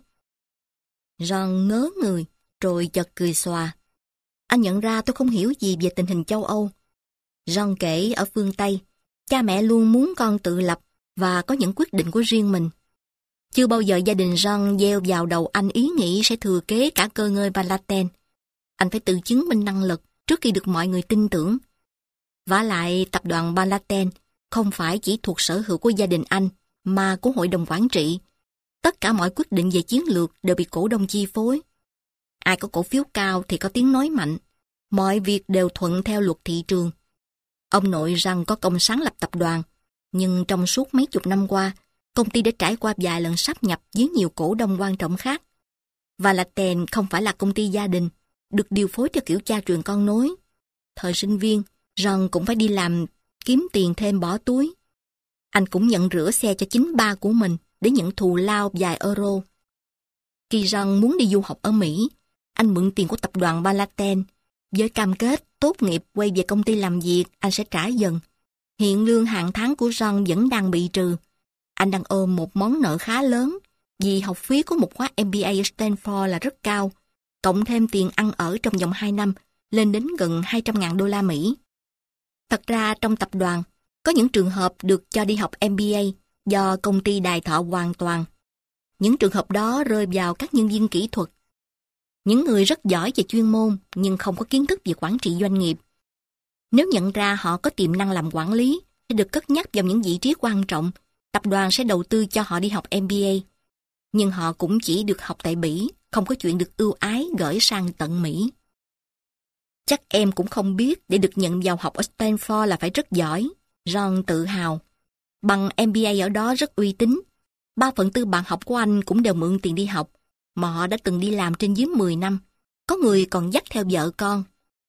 John ngớ người, rồi chợt cười xòa. Anh nhận ra tôi không hiểu gì về tình hình châu Âu. John kể ở phương Tây, cha mẹ luôn muốn con tự lập và có những quyết định của riêng mình. Chưa bao giờ gia đình John gieo vào đầu anh ý nghĩ sẽ thừa kế cả cơ ngơi Valaten. Anh phải tự chứng minh năng lực trước khi được mọi người tin tưởng. Vả lại tập đoàn Valaten không phải chỉ thuộc sở hữu của gia đình anh, mà của hội đồng quản trị. Tất cả mọi quyết định về chiến lược đều bị cổ đông chi phối. Ai có cổ phiếu cao thì có tiếng nói mạnh. Mọi việc đều thuận theo luật thị trường. Ông nội rằng có công sáng lập tập đoàn, nhưng trong suốt mấy chục năm qua, công ty đã trải qua vài lần sáp nhập với nhiều cổ đông quan trọng khác. Valaten không phải là công ty gia đình, được điều phối theo kiểu cha truyền con nối. Thời sinh viên, John cũng phải đi làm kiếm tiền thêm bỏ túi. Anh cũng nhận rửa xe cho chính ba của mình để nhận thù lao vài euro. Khi John muốn đi du học ở Mỹ, anh mượn tiền của tập đoàn Valaten với cam kết tốt nghiệp quay về công ty làm việc, anh sẽ trả dần. Hiện lương hàng tháng của John vẫn đang bị trừ. Anh đang ôm một món nợ khá lớn vì học phí của một khóa em bê a ở Stanford là rất cao, cộng thêm tiền ăn ở trong vòng hai năm lên đến gần hai trăm ngàn đô la Mỹ. Thật ra trong tập đoàn, có những trường hợp được cho đi học em bê a do công ty đài thọ hoàn toàn. Những trường hợp đó rơi vào các nhân viên kỹ thuật. Những người rất giỏi về chuyên môn nhưng không có kiến thức về quản trị doanh nghiệp. Nếu nhận ra họ có tiềm năng làm quản lý, sẽ được cất nhắc vào những vị trí quan trọng, tập đoàn sẽ đầu tư cho họ đi học em bê a. Nhưng họ cũng chỉ được học tại Bỉ, không có chuyện được ưu ái gửi sang tận Mỹ. Chắc em cũng không biết để được nhận vào học ở Stanford là phải rất giỏi. John tự hào. Bằng em bê a ở đó rất uy tín. Ba phần tư bạn học của anh cũng đều mượn tiền đi học, mà họ đã từng đi làm trên dưới mười năm. Có người còn dắt theo vợ con.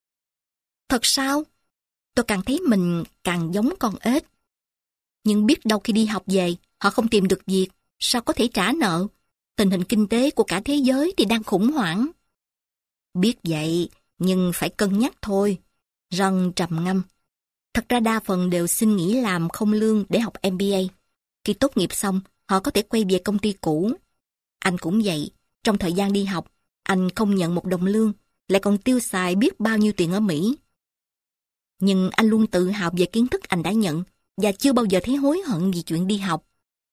Thật sao? Tôi càng thấy mình càng giống con ếch. Nhưng biết đâu khi đi học về, họ không tìm được việc, sao có thể trả nợ? Tình hình kinh tế của cả thế giới thì đang khủng hoảng. Biết vậy, nhưng phải cân nhắc thôi. John trầm ngâm. Thật ra đa phần đều xin nghỉ làm không lương để học em bê a. Khi tốt nghiệp xong, họ có thể quay về công ty cũ. Anh cũng vậy. Trong thời gian đi học, anh không nhận một đồng lương, lại còn tiêu xài biết bao nhiêu tiền ở Mỹ. Nhưng anh luôn tự hào về kiến thức anh đã nhận và chưa bao giờ thấy hối hận vì chuyện đi học.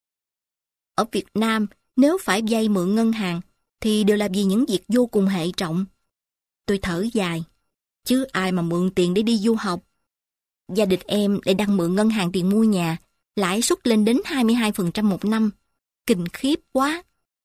Ở Việt Nam, nếu phải vay mượn ngân hàng, thì đều là vì những việc vô cùng hệ trọng. Tôi thở dài, chứ ai mà mượn tiền để đi du học. Gia đình em lại đang mượn ngân hàng tiền mua nhà, lãi suất lên đến hai mươi hai phần trăm một năm. Kinh khiếp quá.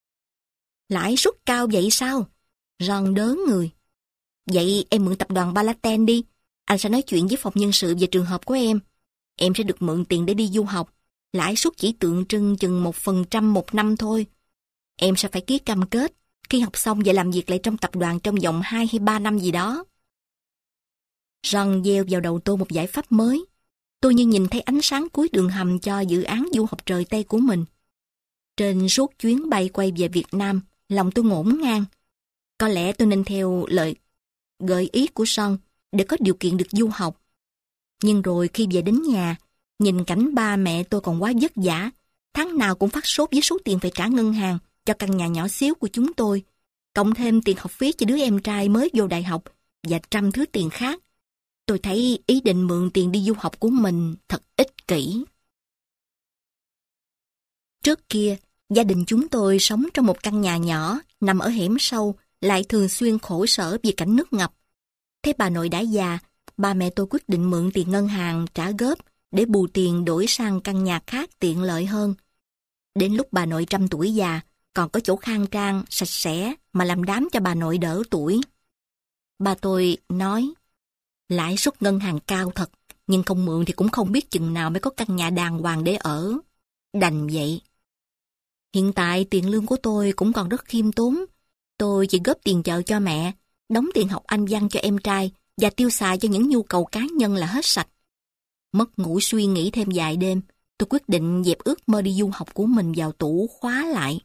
Lãi suất cao vậy sao? John đớ người. Vậy em mượn tập đoàn Valaten đi. Anh sẽ nói chuyện với phòng nhân sự về trường hợp của em. Em sẽ được mượn tiền để đi du học. lãi suất chỉ tượng trưng chừng một phần trăm một năm thôi. Em sẽ phải ký cam kết khi học xong và làm việc lại trong tập đoàn trong vòng hai hay ba năm gì đó. Ron gieo vào đầu tôi một giải pháp mới. Tôi như nhìn thấy ánh sáng cuối đường hầm cho dự án du học trời Tây của mình. Trên suốt chuyến bay quay về Việt Nam, lòng tôi ngổn ngang. Có lẽ tôi nên theo lời gợi ý của Ron để có điều kiện được du học. Nhưng rồi khi về đến nhà, nhìn cảnh ba mẹ tôi còn quá vất vả, tháng nào cũng phát sốt với số tiền phải trả ngân hàng cho căn nhà nhỏ xíu của chúng tôi, cộng thêm tiền học phí cho đứa em trai mới vô đại học và trăm thứ tiền khác. Tôi thấy ý định mượn tiền đi du học của mình thật ích kỷ. Trước kia, gia đình chúng tôi sống trong một căn nhà nhỏ nằm ở hẻm sâu, lại thường xuyên khổ sở vì cảnh nước ngập. Thế bà nội đã già, ba mẹ tôi quyết định mượn tiền ngân hàng trả góp để bù tiền đổi sang căn nhà khác tiện lợi hơn. Đến lúc bà nội trăm tuổi già, còn có chỗ khang trang, sạch sẽ mà làm đám cho bà nội đỡ tuổi. Ba tôi nói, lãi suất ngân hàng cao thật, nhưng không mượn thì cũng không biết chừng nào mới có căn nhà đàng hoàng để ở. Đành vậy. Hiện tại tiền lương của tôi cũng còn rất khiêm tốn. Tôi chỉ góp tiền chợ cho mẹ, đóng tiền học Anh văn cho em trai và tiêu xài cho những nhu cầu cá nhân là hết sạch. Mất ngủ suy nghĩ thêm vài đêm, tôi quyết định dẹp ước mơ đi du học của mình vào tủ khóa lại.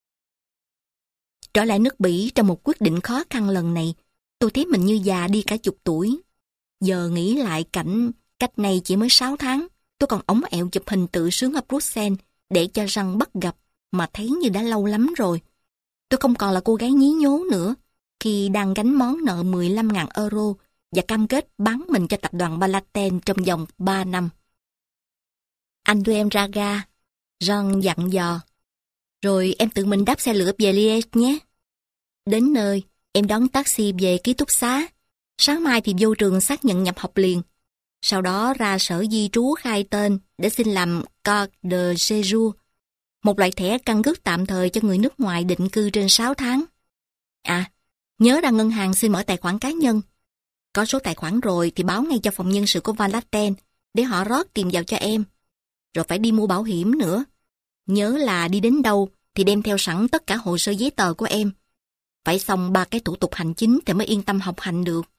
Trở lại nước Bỉ trong một quyết định khó khăn lần này, tôi thấy mình như già đi cả chục tuổi. Giờ nghĩ lại cảnh cách này chỉ mới sáu tháng, tôi còn ống ẹo chụp hình tự sướng ở Bruxelles để cho răng bắt gặp, mà thấy như đã lâu lắm rồi. Tôi không còn là cô gái nhí nhố nữa, khi đang gánh món nợ mười lăm nghìn euro và cam kết bán mình cho tập đoàn Balaten trong vòng ba năm. Anh đưa em ra ga, Ron dặn dò. Rồi em tự mình đáp xe lửa về Liège nhé. Đến nơi, em đón taxi về ký túc xá. Sáng mai thì vô trường xác nhận nhập học liền. Sau đó ra sở di trú khai tên để xin làm carte de séjour, một loại thẻ căn cước tạm thời cho người nước ngoài định cư trên sáu tháng. À, nhớ ra ngân hàng xin mở tài khoản cá nhân. Có số tài khoản rồi thì báo ngay cho phòng nhân sự của Valaten để họ rót tiền vào cho em. Rồi phải đi mua bảo hiểm nữa. Nhớ là đi đến đâu thì đem theo sẵn tất cả hồ sơ giấy tờ của em. Phải xong ba cái thủ tục hành chính thì mới yên tâm học hành được.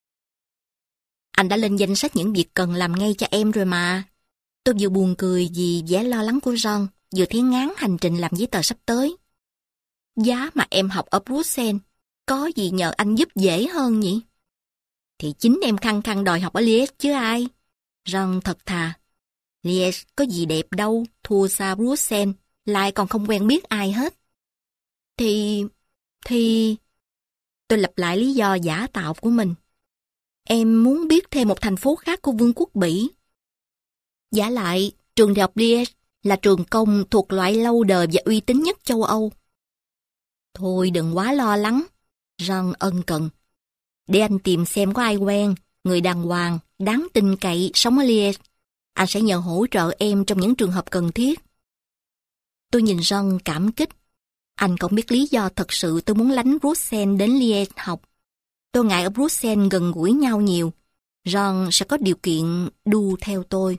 Anh đã lên danh sách những việc cần làm ngay cho em rồi mà. Tôi vừa buồn cười vì vẻ lo lắng của Ron, vừa thấy ngán hành trình làm giấy tờ sắp tới. Giá mà em học ở Bruxelles, có gì nhờ anh giúp dễ hơn nhỉ? Thì chính em khăng khăng đòi học ở Liège chứ ai. Ron thật thà. Liège có gì đẹp đâu, thua xa Bruxelles, lại còn không quen biết ai hết. Thì... thì... Tôi lặp lại lý do giả tạo của mình. Em muốn biết thêm một thành phố khác của Vương quốc Bỉ. Giả lại, trường đại học Liège là trường công thuộc loại lâu đời và uy tín nhất châu Âu. Thôi đừng quá lo lắng, Ron ân cần. Để anh tìm xem có ai quen, người đàng hoàng, đáng tin cậy, sống ở Liège. Anh sẽ nhờ hỗ trợ em trong những trường hợp cần thiết. Tôi nhìn Ron cảm kích. Anh không biết lý do thật sự tôi muốn lánh Bruxelles đến Liège học. Tôi ngại ở Bruxelles gần gũi nhau nhiều. Ron sẽ có điều kiện đu theo tôi.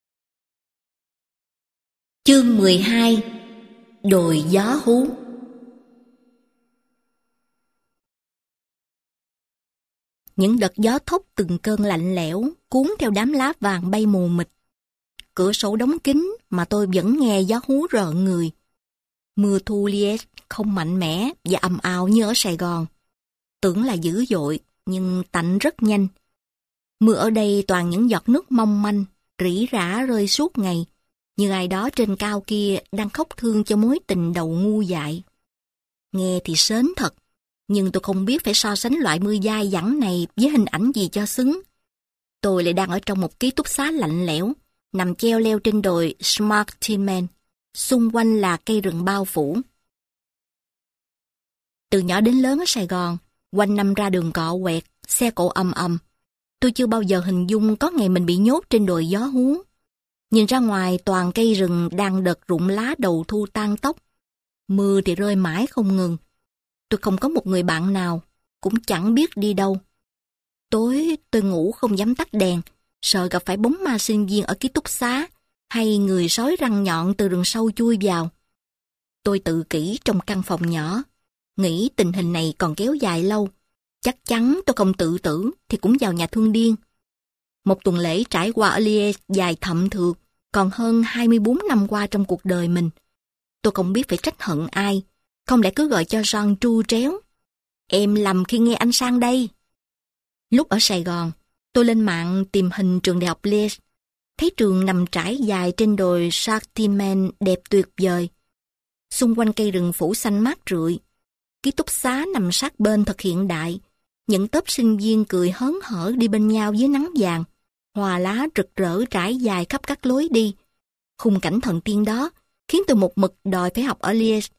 Chương mười hai. Đồi gió hú. Những đợt gió thốc từng cơn lạnh lẽo, cuốn theo đám lá vàng bay mù mịt. Cửa sổ đóng kín mà tôi vẫn nghe gió hú rợn người. Mưa thu Liège không mạnh mẽ và ầm ào như ở Sài Gòn. Tưởng là dữ dội, nhưng tạnh rất nhanh. Mưa ở đây toàn những giọt nước mong manh, rỉ rả rơi suốt ngày, như ai đó trên cao kia đang khóc thương cho mối tình đầu ngu dại. Nghe thì sến thật, nhưng tôi không biết phải so sánh loại mưa dai dẳng này với hình ảnh gì cho xứng. Tôi lại đang ở trong một ký túc xá lạnh lẽo, nằm treo leo trên đồi Schmartingen, xung quanh là cây rừng bao phủ. Từ nhỏ đến lớn ở Sài Gòn, quanh năm ra đường cọ quẹt, xe cộ ầm ầm. Tôi chưa bao giờ hình dung có ngày mình bị nhốt trên đồi gió hú. Nhìn ra ngoài toàn cây rừng đang đợt rụng lá đầu thu tan tóc. Mưa thì rơi mãi không ngừng. Tôi không có một người bạn nào, cũng chẳng biết đi đâu. Tối tôi ngủ không dám tắt đèn, sợ gặp phải bóng ma sinh viên ở ký túc xá, hay người sói răng nhọn từ rừng sâu chui vào. Tôi tự kỷ trong căn phòng nhỏ, nghĩ tình hình này còn kéo dài lâu. Chắc chắn tôi không tự tử thì cũng vào nhà thương điên. Một tuần lễ trải qua ở Liège dài thậm thượt, còn hơn hai mươi bốn năm qua trong cuộc đời mình. Tôi không biết phải trách hận ai, không lẽ cứ gọi cho Jean tru tréo. Em lầm khi nghe anh sang đây. Lúc ở Sài Gòn, tôi lên mạng tìm hình trường đại học Liège, thấy trường nằm trải dài trên đồi Sartines đẹp tuyệt vời. Xung quanh cây rừng phủ xanh mát rượi, ký túc xá nằm sát bên thật hiện đại. Những tốp sinh viên cười hớn hở đi bên nhau dưới nắng vàng, hoa lá rực rỡ trải dài khắp các lối đi. Khung cảnh thần tiên đó khiến tôi một mực đòi phải học ở Liège.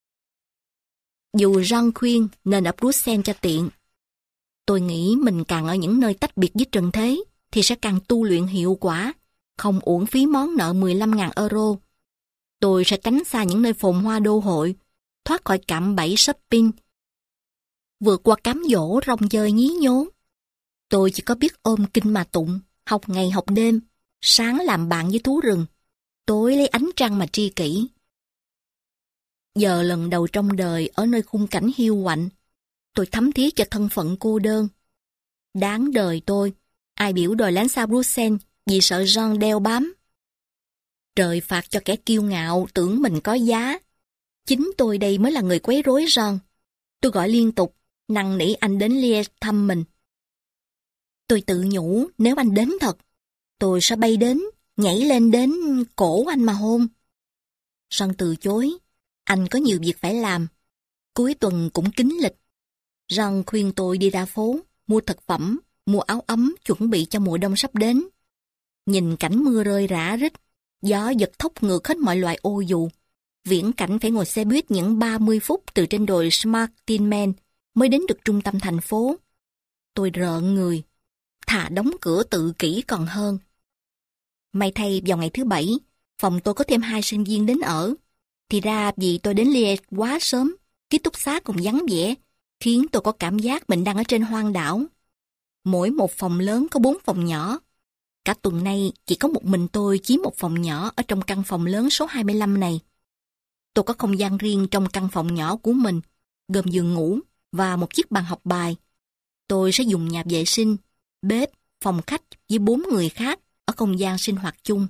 Dù Jean khuyên nên ở Bruxelles cho tiện. Tôi nghĩ mình càng ở những nơi tách biệt với trần thế thì sẽ càng tu luyện hiệu quả, không uổng phí món nợ mười lăm nghìn euro. Tôi sẽ tránh xa những nơi phồn hoa đô hội, thoát khỏi cạm bẫy shopping, vượt qua cám dỗ rong chơi nhí nhố. Tôi chỉ có biết ôm kinh mà tụng, học ngày học đêm, sáng làm bạn với thú rừng, tối lấy ánh trăng mà tri kỷ. Giờ lần đầu trong đời ở nơi khung cảnh hiu quạnh, tôi thấm thía cho thân phận cô đơn. Đáng đời tôi, ai biểu đòi lánh xa Bruxelles vì sợ Jean đeo bám. Trời phạt cho kẻ kiêu ngạo tưởng mình có giá. Chính tôi đây mới là người quấy rối Jean. Tôi gọi liên tục, năn nỉ anh đến Liège thăm mình. Tôi tự nhủ nếu anh đến thật, tôi sẽ bay đến, nhảy lên đến cổ anh mà hôn. Jean từ chối, anh có nhiều việc phải làm. Cuối tuần cũng kín lịch. Jean khuyên tôi đi ra phố, mua thực phẩm, mua áo ấm chuẩn bị cho mùa đông sắp đến. Nhìn cảnh mưa rơi rã rích, gió giật thốc ngược hết mọi loại ô dù. Viễn cảnh phải ngồi xe buýt những ba mươi phút từ trên đồi Sartines mới đến được trung tâm thành phố. Tôi rợn người, thà đóng cửa tự kỷ còn hơn. May thay vào ngày thứ bảy, phòng tôi có thêm hai sinh viên đến ở. Thì ra vì tôi đến Liège quá sớm, ký túc xá còn vắng vẻ, khiến tôi có cảm giác mình đang ở trên hoang đảo. Mỗi một phòng lớn có bốn phòng nhỏ. Cả tuần nay chỉ có một mình tôi chiếm một phòng nhỏ ở trong căn phòng lớn số hai mươi lăm này. Tôi có không gian riêng trong căn phòng nhỏ của mình, gồm giường ngủ và một chiếc bàn học bài. Tôi sẽ dùng nhà vệ sinh, bếp, phòng khách với bốn người khác ở không gian sinh hoạt chung.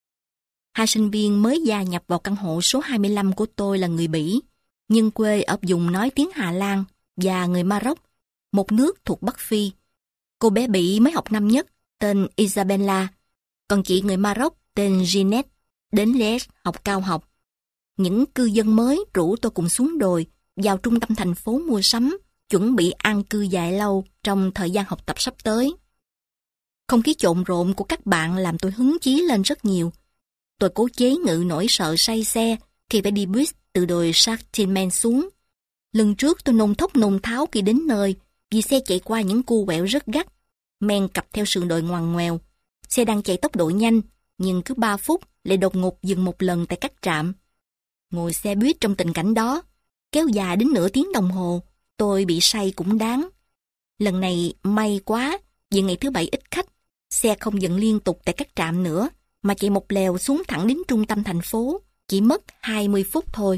Hai sinh viên mới gia nhập vào căn hộ số hai mươi lăm của tôi là người Bỉ, nhưng quê ở vùng nói tiếng Hà Lan và người Maroc, một nước thuộc Bắc Phi. Cô bé Bỉ mới học năm nhất, tên Isabella, còn chị người Maroc tên Ginette, đến Liège học cao học. Những cư dân mới rủ tôi cùng xuống đồi, vào trung tâm thành phố mua sắm, chuẩn bị an cư dài lâu trong thời gian học tập sắp tới. Không khí trộn rộn của các bạn làm tôi hứng chí lên rất nhiều. Tôi cố chế ngự nỗi sợ say xe khi phải đi buýt từ đồi Sartines xuống. Lần trước tôi nôn thốc nôn tháo khi đến nơi vì xe chạy qua những cu quẹo rất gắt, men cặp theo sườn đồi ngoằn ngoèo. Xe đang chạy tốc độ nhanh, nhưng cứ ba phút lại đột ngột dừng một lần tại các trạm. Ngồi xe buýt trong tình cảnh đó, kéo dài đến nửa tiếng đồng hồ, tôi bị say cũng đáng. Lần này may quá, vì ngày thứ bảy ít khách, xe không dừng liên tục tại các trạm nữa, mà chạy một lèo xuống thẳng đến trung tâm thành phố, chỉ mất hai mươi phút thôi.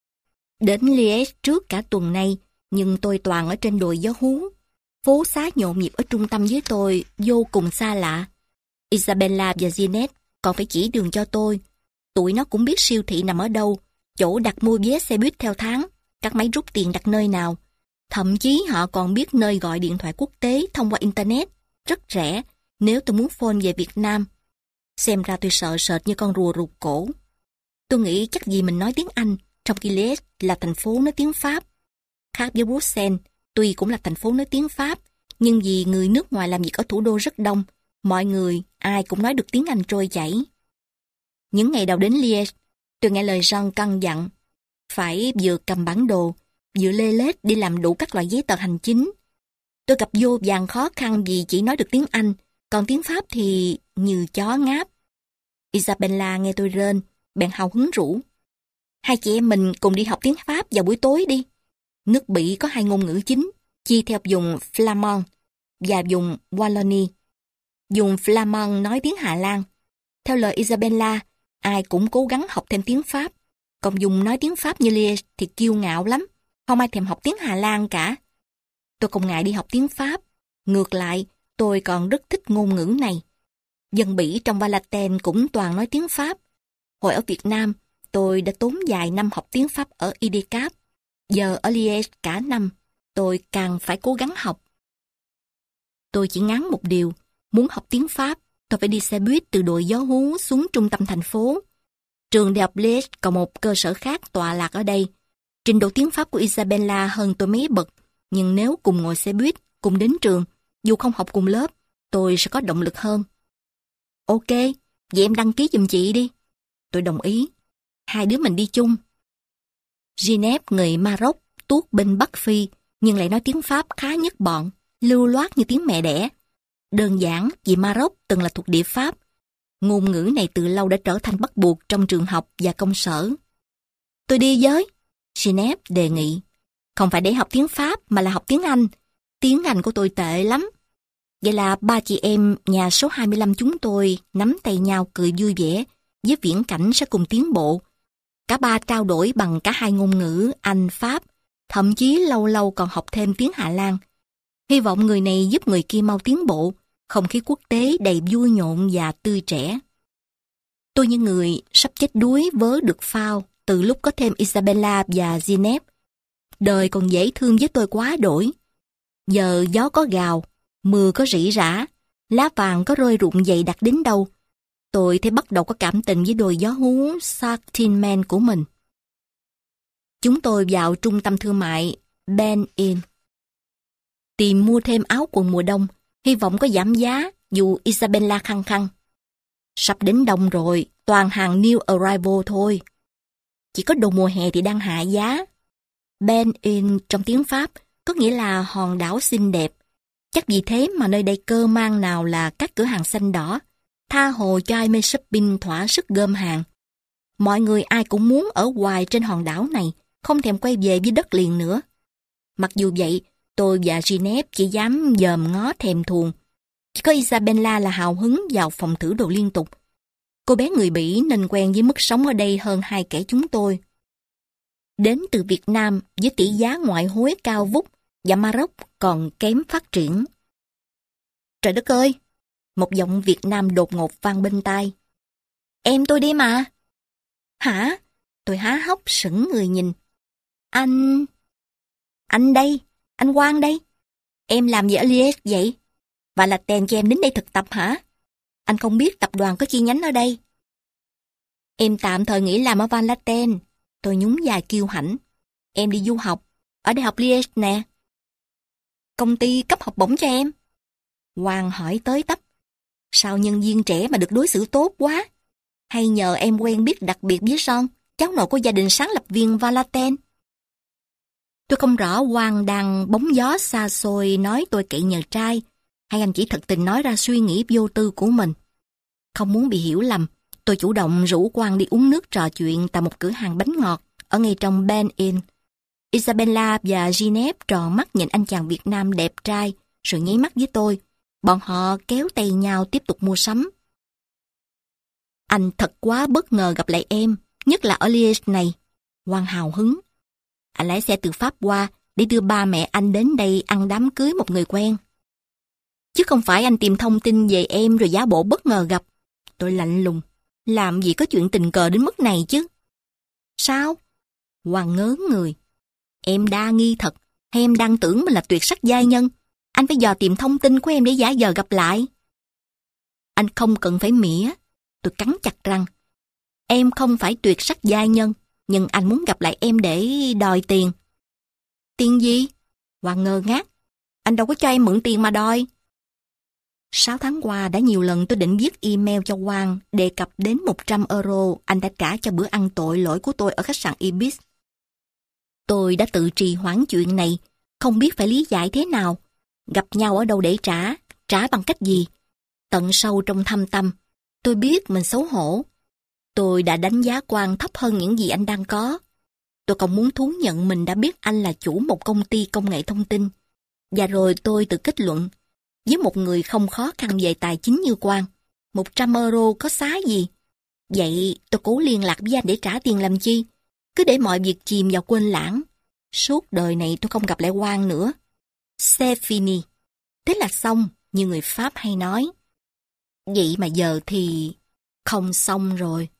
Đến Liège trước cả tuần nay, nhưng tôi toàn ở trên đồi gió hú. Phố xá nhộn nhịp ở trung tâm với tôi vô cùng xa lạ. Isabella và Ginette còn phải chỉ đường cho tôi. Tụi nó cũng biết siêu thị nằm ở đâu, chỗ đặt mua vé xe buýt theo tháng, các máy rút tiền đặt nơi nào. Thậm chí họ còn biết nơi gọi điện thoại quốc tế thông qua Internet, rất rẻ nếu tôi muốn phone về Việt Nam. Xem ra tôi sợ sệt như con rùa rụt cổ. Tôi nghĩ chắc gì mình nói tiếng Anh, trong khi Liège là thành phố nói tiếng Pháp. Khác với Bruxelles, tuy cũng là thành phố nói tiếng Pháp, nhưng vì người nước ngoài làm việc ở thủ đô rất đông, mọi người ai cũng nói được tiếng Anh trôi chảy. Những ngày đầu đến Liège, tôi nghe lời Jean căn dặn, phải vừa cầm bản đồ, vừa lê lết đi làm đủ các loại giấy tờ hành chính. Tôi gặp vô vàn khó khăn vì chỉ nói được tiếng Anh, còn tiếng Pháp thì như chó ngáp. Isabella nghe tôi rên, bèn hào hứng rủ. Hai chị em mình cùng đi học tiếng Pháp vào buổi tối đi. Nước Bỉ có hai ngôn ngữ chính, chia theo vùng Flamand và vùng Wallonie. Vùng Flamand nói tiếng Hà Lan. Theo lời Isabella, ai cũng cố gắng học thêm tiếng Pháp. Còn dùng nói tiếng Pháp như Liège thì kiêu ngạo lắm. Không ai thèm học tiếng Hà Lan cả. Tôi không ngại đi học tiếng Pháp. Ngược lại, tôi còn rất thích ngôn ngữ này. Dân Bỉ trong Valaten cũng toàn nói tiếng Pháp. Hồi ở Việt Nam, tôi đã tốn vài năm học tiếng Pháp ở i đê cáp. Giờ ở Liège cả năm, tôi càng phải cố gắng học. Tôi chỉ ngán một điều, muốn học tiếng Pháp, tôi phải đi xe buýt từ đồi gió hú xuống trung tâm thành phố. Trường đại học Liège còn một cơ sở khác tọa lạc ở đây. Trình độ tiếng Pháp của Isabella hơn tôi mấy bậc, nhưng nếu cùng ngồi xe buýt, cùng đến trường, dù không học cùng lớp, tôi sẽ có động lực hơn. Ok, vậy em đăng ký giùm chị đi. Tôi đồng ý. Hai đứa mình đi chung. Ginette, người Maroc, tuốt bên Bắc Phi, nhưng lại nói tiếng Pháp khá nhất bọn, lưu loát như tiếng mẹ đẻ. Đơn giản vì Maroc từng là thuộc địa Pháp. Ngôn ngữ này từ lâu đã trở thành bắt buộc trong trường học và công sở. Tôi đi với. Ginette đề nghị. Không phải để học tiếng Pháp mà là học tiếng Anh. Tiếng Anh của tôi tệ lắm. Vậy là ba chị em nhà số hai mươi lăm chúng tôi nắm tay nhau cười vui vẻ, với viễn cảnh sẽ cùng tiến bộ. Cả ba trao đổi bằng cả hai ngôn ngữ Anh, Pháp, thậm chí lâu lâu còn học thêm tiếng Hà Lan. Hy vọng người này giúp người kia mau tiến bộ, không khí quốc tế đầy vui nhộn và tươi trẻ. Tôi như người sắp chết đuối vớ được phao từ lúc có thêm Isabella và Ginette. Đời còn dễ thương với tôi quá đổi. Giờ gió có gào, mưa có rỉ rả, lá vàng có rơi rụng dày đặc đến đâu, tôi thấy bắt đầu có cảm tình với đồi gió hú Sartine của mình. Chúng tôi vào trung tâm thương mại Ben Inn, tìm mua thêm áo quần mùa đông, hy vọng có giảm giá dù Isabella khăng khăng. Sắp đến đông rồi, toàn hàng new arrival thôi. Chỉ có đồ mùa hè thì đang hạ giá. Ben Inn trong tiếng Pháp có nghĩa là hòn đảo xinh đẹp. Chắc vì thế mà nơi đây cơ mang nào là các cửa hàng xanh đỏ, tha hồ cho ai mê shopping thỏa sức gom hàng. Mọi người ai cũng muốn ở hoài trên hòn đảo này, không thèm quay về với đất liền nữa. Mặc dù vậy, tôi và Ginette chỉ dám dòm ngó thèm thuồng. Chỉ có Isabella là hào hứng vào phòng thử đồ liên tục. Cô bé người Bỉ nên quen với mức sống ở đây hơn hai kẻ chúng tôi. Đến từ Việt Nam với tỷ giá ngoại hối cao vút và Maroc còn kém phát triển. Trời đất ơi! Một giọng Việt Nam đột ngột vang bên tai. Em tôi đi mà. Hả? Tôi há hốc sững người nhìn. Anh... Anh đây, anh Quang đây. Em làm gì ở Liège vậy? Và là tèn cho em đến đây thực tập hả? Anh không biết tập đoàn có chi nhánh ở đây. Em tạm thời nghỉ làm ở Valaten. Tôi nhún vai kiêu hãnh. Em đi du học, ở Đại học Liège nè. Công ty cấp học bổng cho em. Quang hỏi tới tấp. Sao nhân viên trẻ mà được đối xử tốt quá? Hay nhờ em quen biết đặc biệt với Son, cháu nội của gia đình sáng lập viên Valaten? Tôi không rõ Quang đang bóng gió xa xôi nói tôi cậy nhờ trai, hay anh chỉ thật tình nói ra suy nghĩ vô tư của mình. Không muốn bị hiểu lầm, tôi chủ động rủ Quang đi uống nước trò chuyện tại một cửa hàng bánh ngọt ở ngay trong Ben Inn. Isabella và Ginette tròn mắt nhìn anh chàng Việt Nam đẹp trai, rồi nháy mắt với tôi. Bọn họ kéo tay nhau tiếp tục mua sắm. Anh thật quá bất ngờ gặp lại em, nhất là ở Liège này. Quang hào hứng. Anh lái xe từ Pháp qua để đưa ba mẹ anh đến đây ăn đám cưới một người quen. Chứ không phải anh tìm thông tin về em rồi giả bộ bất ngờ gặp. Tôi lạnh lùng. Làm gì có chuyện tình cờ đến mức này chứ? Sao? Quang ngớ người. Em đa nghi thật, hay em đang tưởng mình là tuyệt sắc giai nhân? Anh phải dò tìm thông tin của em để giả giờ gặp lại. Anh không cần phải mỉa. Tôi cắn chặt răng. Em không phải tuyệt sắc giai nhân, nhưng anh muốn gặp lại em để đòi tiền. Tiền gì? Quang ngơ ngác. Anh đâu có cho em mượn tiền mà đòi. Sáu tháng qua đã nhiều lần tôi định viết email cho Quang đề cập đến một trăm euro anh đã trả cho bữa ăn tội lỗi của tôi ở khách sạn Ibis. Tôi đã tự trì hoãn chuyện này, không biết phải lý giải thế nào. Gặp nhau ở đâu để trả, trả bằng cách gì? Tận sâu trong thâm tâm, tôi biết mình xấu hổ. Tôi đã đánh giá Quang thấp hơn những gì anh đang có. Tôi không muốn thú nhận mình đã biết anh là chủ một công ty công nghệ thông tin. Và rồi tôi tự kết luận, với một người không khó khăn về tài chính như Quang, một trăm euro có xá gì. Vậy tôi cố liên lạc với anh để trả tiền làm chi? Cứ để mọi việc chìm vào quên lãng. Suốt đời này tôi không gặp lại Quang nữa. C'est fini. Thế là xong, như người Pháp hay nói. Vậy mà giờ thì không xong rồi.